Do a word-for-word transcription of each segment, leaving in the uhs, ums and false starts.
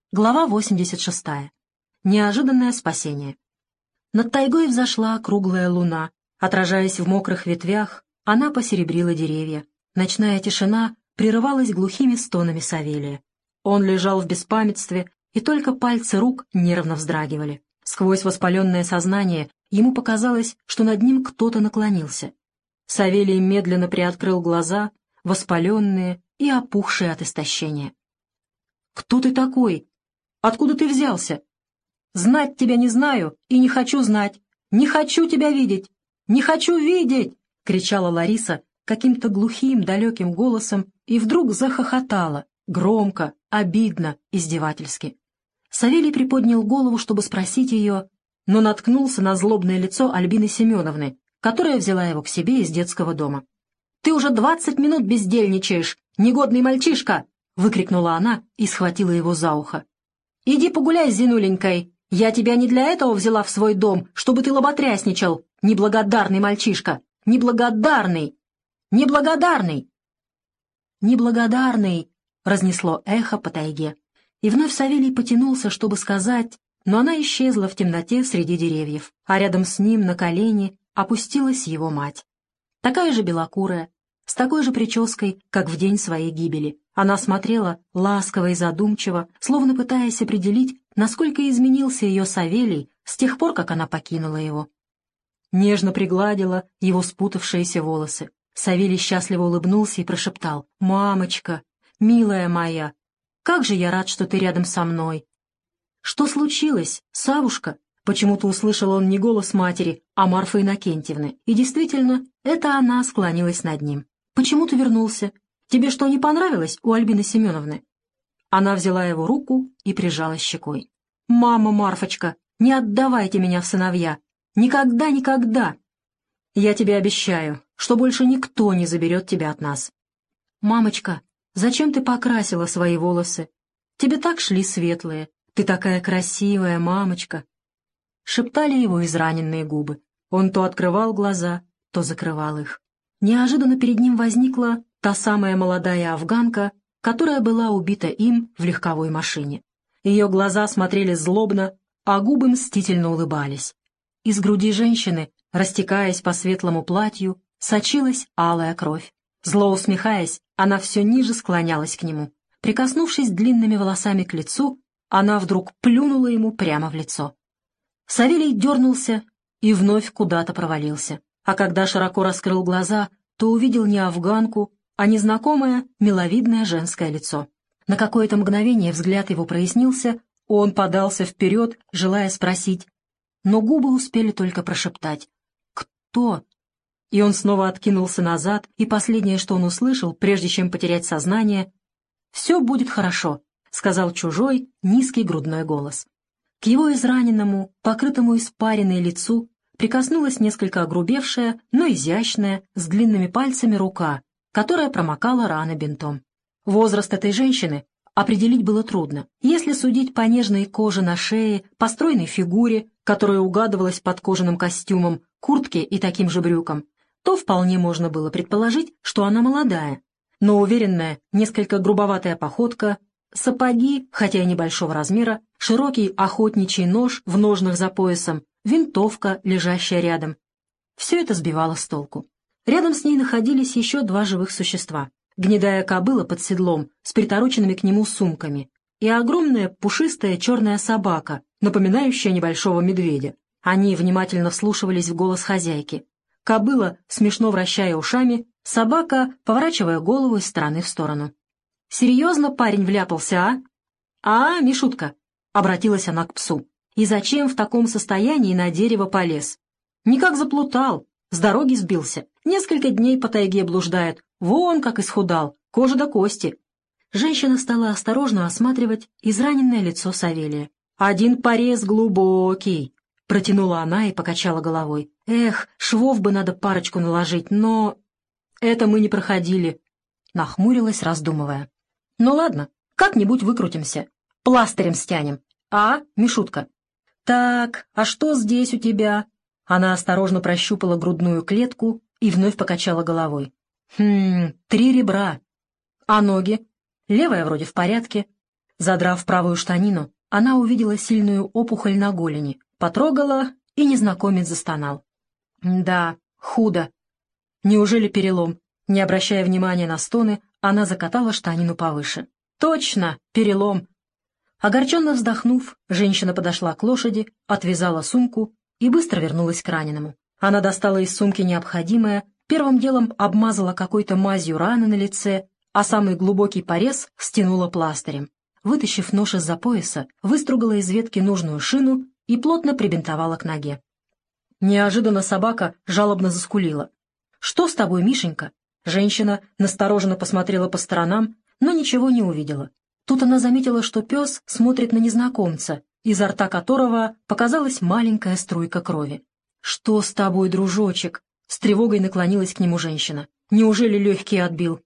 Глава восемьдесят шестая. Неожиданное спасение. Над тайгой взошла круглая луна. Отражаясь в мокрых ветвях, она посеребрила деревья. Ночная тишина прерывалась глухими стонами Савелия. Он лежал в беспамятстве, и только пальцы рук нервно вздрагивали. Сквозь воспаленное сознание ему показалось, что над ним кто-то наклонился. Савелий медленно приоткрыл глаза, воспаленные и опухшие от истощения. «Кто ты такой? Откуда ты взялся? Знать тебя не знаю и не хочу знать. Не хочу тебя видеть! Не хочу видеть!» — кричала Лариса каким-то глухим, далеким голосом и вдруг захохотала, громко, обидно, издевательски. Савелий приподнял голову, чтобы спросить ее, но наткнулся на злобное лицо Альбины Семеновны, которая взяла его к себе из детского дома. «Ты уже двадцать минут бездельничаешь, негодный мальчишка!» — выкрикнула она и схватила его за ухо. «Иди погуляй с Зинуленькой. Я тебя не для этого взяла в свой дом, чтобы ты лоботрясничал, неблагодарный мальчишка! Неблагодарный! Неблагодарный!» «Неблагодарный!» — разнесло эхо по тайге. И вновь Савелий потянулся, чтобы сказать, но она исчезла в темноте среди деревьев, а рядом с ним на колени опустилась его мать. Такая же белокурая, с такой же прической, как в день своей гибели. Она смотрела ласково и задумчиво, словно пытаясь определить, насколько изменился ее Савелий с тех пор, как она покинула его. Нежно пригладила его спутавшиеся волосы. Савелий счастливо улыбнулся и прошептал: «Мамочка, милая моя, как же я рад, что ты рядом со мной!» «Что случилось, Савушка?» Почему-то услышал он не голос матери, а Марфы Иннокентьевны, и действительно, это она склонилась над ним. «Почему ты вернулся? Тебе что, не понравилось у Альбины Семеновны?» Она взяла его руку и прижала щекой. «Мама, Марфочка, не отдавайте меня в сыновья! Никогда, никогда! Я тебе обещаю, что больше никто не заберет тебя от нас!» «Мамочка, зачем ты покрасила свои волосы? Тебе так шли светлые. Ты такая красивая, мамочка!» Шептали его израненные губы. Он то открывал глаза, то закрывал их. Неожиданно перед ним возникла та самая молодая афганка, которая была убита им в легковой машине. Ее глаза смотрели злобно, а губы мстительно улыбались. Из груди женщины, растекаясь по светлому платью, сочилась алая кровь. Зло усмехаясь, она все ниже склонялась к нему. Прикоснувшись длинными волосами к лицу, она вдруг плюнула ему прямо в лицо. Савелий дернулся и вновь куда-то провалился. А когда широко раскрыл глаза, то увидел не афганку, а незнакомое, миловидное женское лицо. На какое-то мгновение взгляд его прояснился, он подался вперед, желая спросить, но губы успели только прошептать: «Кто?». И он снова откинулся назад, и последнее, что он услышал, прежде чем потерять сознание: «Все будет хорошо», — сказал чужой, низкий грудной голос. К его израненному, покрытому испариной лицу прикоснулась несколько огрубевшая, но изящная, с длинными пальцами рука, которая промокала раны бинтом. Возраст этой женщины определить было трудно. Если судить по нежной коже на шее, по стройной фигуре, которая угадывалась под кожаным костюмом, куртке и таким же брюкам, то вполне можно было предположить, что она молодая. Но уверенная, несколько грубоватая походка, сапоги, хотя и небольшого размера, широкий охотничий нож в ножнах за поясом, винтовка, лежащая рядом. Все это сбивало с толку. Рядом с ней находились еще два живых существа. Гнедая кобыла под седлом с притороченными к нему сумками и огромная пушистая черная собака, напоминающая небольшого медведя. Они внимательно вслушивались в голос хозяйки. Кобыла, смешно вращая ушами, собака, поворачивая голову из стороны в сторону. «Серьезно парень вляпался, а?» «А, Мишутка», — обратилась она к псу. «И зачем в таком состоянии на дерево полез? Никак заплутал, с дороги сбился. Несколько дней по тайге блуждает. Вон как исхудал, кожа до кости». Женщина стала осторожно осматривать израненное лицо Савелия. «Один порез глубокий», — протянула она и покачала головой. «Эх, швов бы надо парочку наложить, но...» «Это мы не проходили», — нахмурилась, раздумывая. «Ну ладно, как-нибудь выкрутимся. Пластырем стянем. А, Мишутка?» «Так, а что здесь у тебя?» Она осторожно прощупала грудную клетку и вновь покачала головой. «Хм, три ребра. А ноги? Левая вроде в порядке. Задрав правую штанину, она увидела сильную опухоль на голени, потрогала, и незнакомец застонал. Да, худо. Неужели перелом? Не обращая внимания на стоны, она закатала штанину повыше. Точно, перелом. Огорченно вздохнув, женщина подошла к лошади, отвязала сумку и быстро вернулась к раненому. Она достала из сумки необходимое, первым делом обмазала какой-то мазью раны на лице, а самый глубокий порез стянула пластырем. Вытащив нож из-за пояса, выстругала из ветки нужную шину и плотно прибинтовала к ноге. Неожиданно собака жалобно заскулила. «Что с тобой, Мишенька?» Женщина настороженно посмотрела по сторонам, но ничего не увидела. Тут она заметила, что пес смотрит на незнакомца, изо рта которого показалась маленькая струйка крови. «Что с тобой, дружочек?» — с тревогой наклонилась к нему женщина. «Неужели легкий отбил?»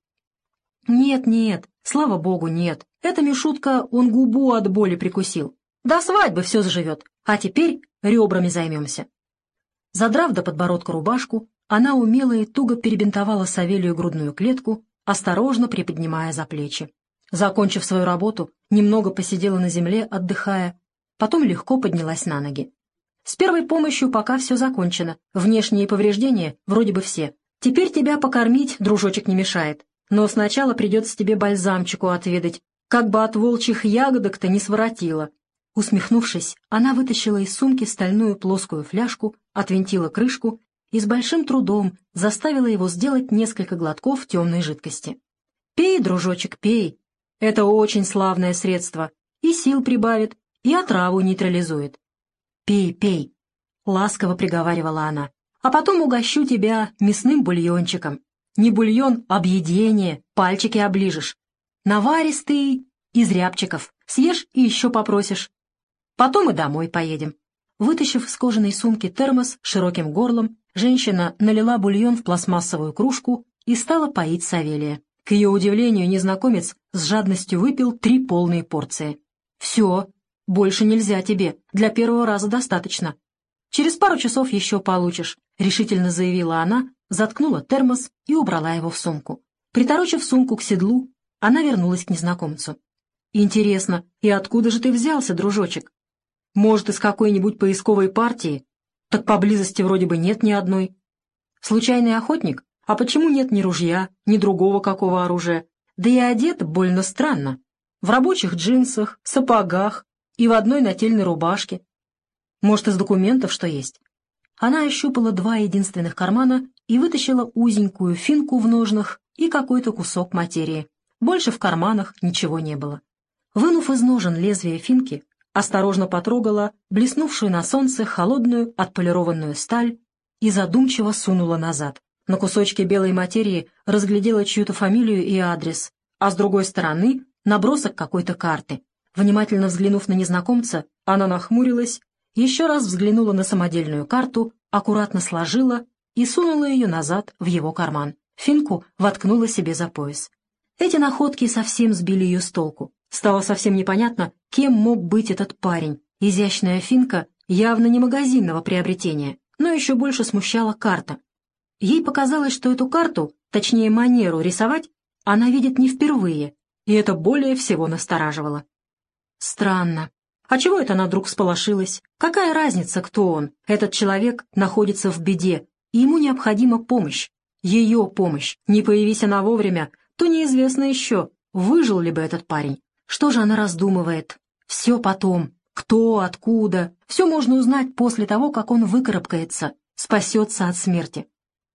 «Нет, нет, слава богу, нет. Эта Мишутка, он губу от боли прикусил. До свадьбы все заживет, а теперь ребрами займемся». Задрав до подбородка рубашку, она умело и туго перебинтовала Савелию грудную клетку, осторожно приподнимая за плечи. Закончив свою работу, немного посидела на земле, отдыхая, потом легко поднялась на ноги. С первой помощью пока все закончено, внешние повреждения вроде бы все. Теперь тебя покормить, дружочек, не мешает, но сначала придется тебе бальзамчику отведать, как бы от волчьих ягодок-то не своротила. Усмехнувшись, она вытащила из сумки стальную плоскую фляжку, отвинтила крышку и с большим трудом заставила его сделать несколько глотков темной жидкости. «Пей, дружочек, пей. Это очень славное средство. И сил прибавит, и отраву нейтрализует. Пей, пей», — ласково приговаривала она. «А потом угощу тебя мясным бульончиком. Не бульон, а объедение, пальчики оближешь. Наваристый, из рябчиков. Съешь и еще попросишь. Потом и домой поедем». Вытащив из кожаной сумки термос с широким горлом, женщина налила бульон в пластмассовую кружку и стала поить Савелия. К ее удивлению, незнакомец с жадностью выпил три полные порции. «Все, больше нельзя тебе, для первого раза достаточно. Через пару часов еще получишь», — решительно заявила она, заткнула термос и убрала его в сумку. Приторочив сумку к седлу, она вернулась к незнакомцу. «Интересно, и откуда же ты взялся, дружочек? Может, из какой-нибудь поисковой партии? Так поблизости вроде бы нет ни одной. Случайный охотник? А почему нет ни ружья, ни другого какого оружия? Да и одет больно странно. В рабочих джинсах, сапогах и в одной нательной рубашке. Может, из документов что есть?» Она ощупала два единственных кармана и вытащила узенькую финку в ножнах и какой-то кусок материи. Больше в карманах ничего не было. Вынув из ножен лезвие финки, осторожно потрогала блеснувшую на солнце холодную отполированную сталь и задумчиво сунула назад. На кусочке белой материи разглядела чью-то фамилию и адрес, а с другой стороны — набросок какой-то карты. Внимательно взглянув на незнакомца, она нахмурилась, еще раз взглянула на самодельную карту, аккуратно сложила и сунула ее назад в его карман. Финку воткнула себе за пояс. Эти находки совсем сбили ее с толку. Стало совсем непонятно, кем мог быть этот парень. Изящная финка явно не магазинного приобретения, но еще больше смущала карта. Ей показалось, что эту карту, точнее манеру рисовать, она видит не впервые, и это более всего настораживало. Странно. А чего это она вдруг всполошилась? Какая разница, кто он? Этот человек находится в беде, и ему необходима помощь. Ее помощь. Не появись она вовремя, то неизвестно еще, выжил ли бы этот парень. Что же она раздумывает? Все потом. Кто, откуда. Все можно узнать после того, как он выкарабкается, спасется от смерти.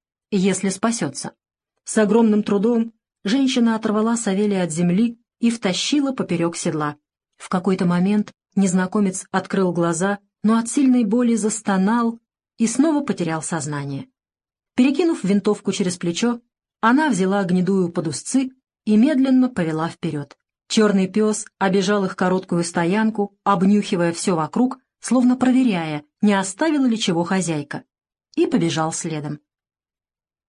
Если спасется. С огромным трудом женщина оторвала Савелия от земли и втащила поперек седла. В какой-то момент незнакомец открыл глаза, но от сильной боли застонал и снова потерял сознание. Перекинув винтовку через плечо, она взяла гнедую под узцы и медленно повела вперед. Черный пес обежал их короткую стоянку, обнюхивая все вокруг, словно проверяя, не оставила ли чего хозяйка, и побежал следом.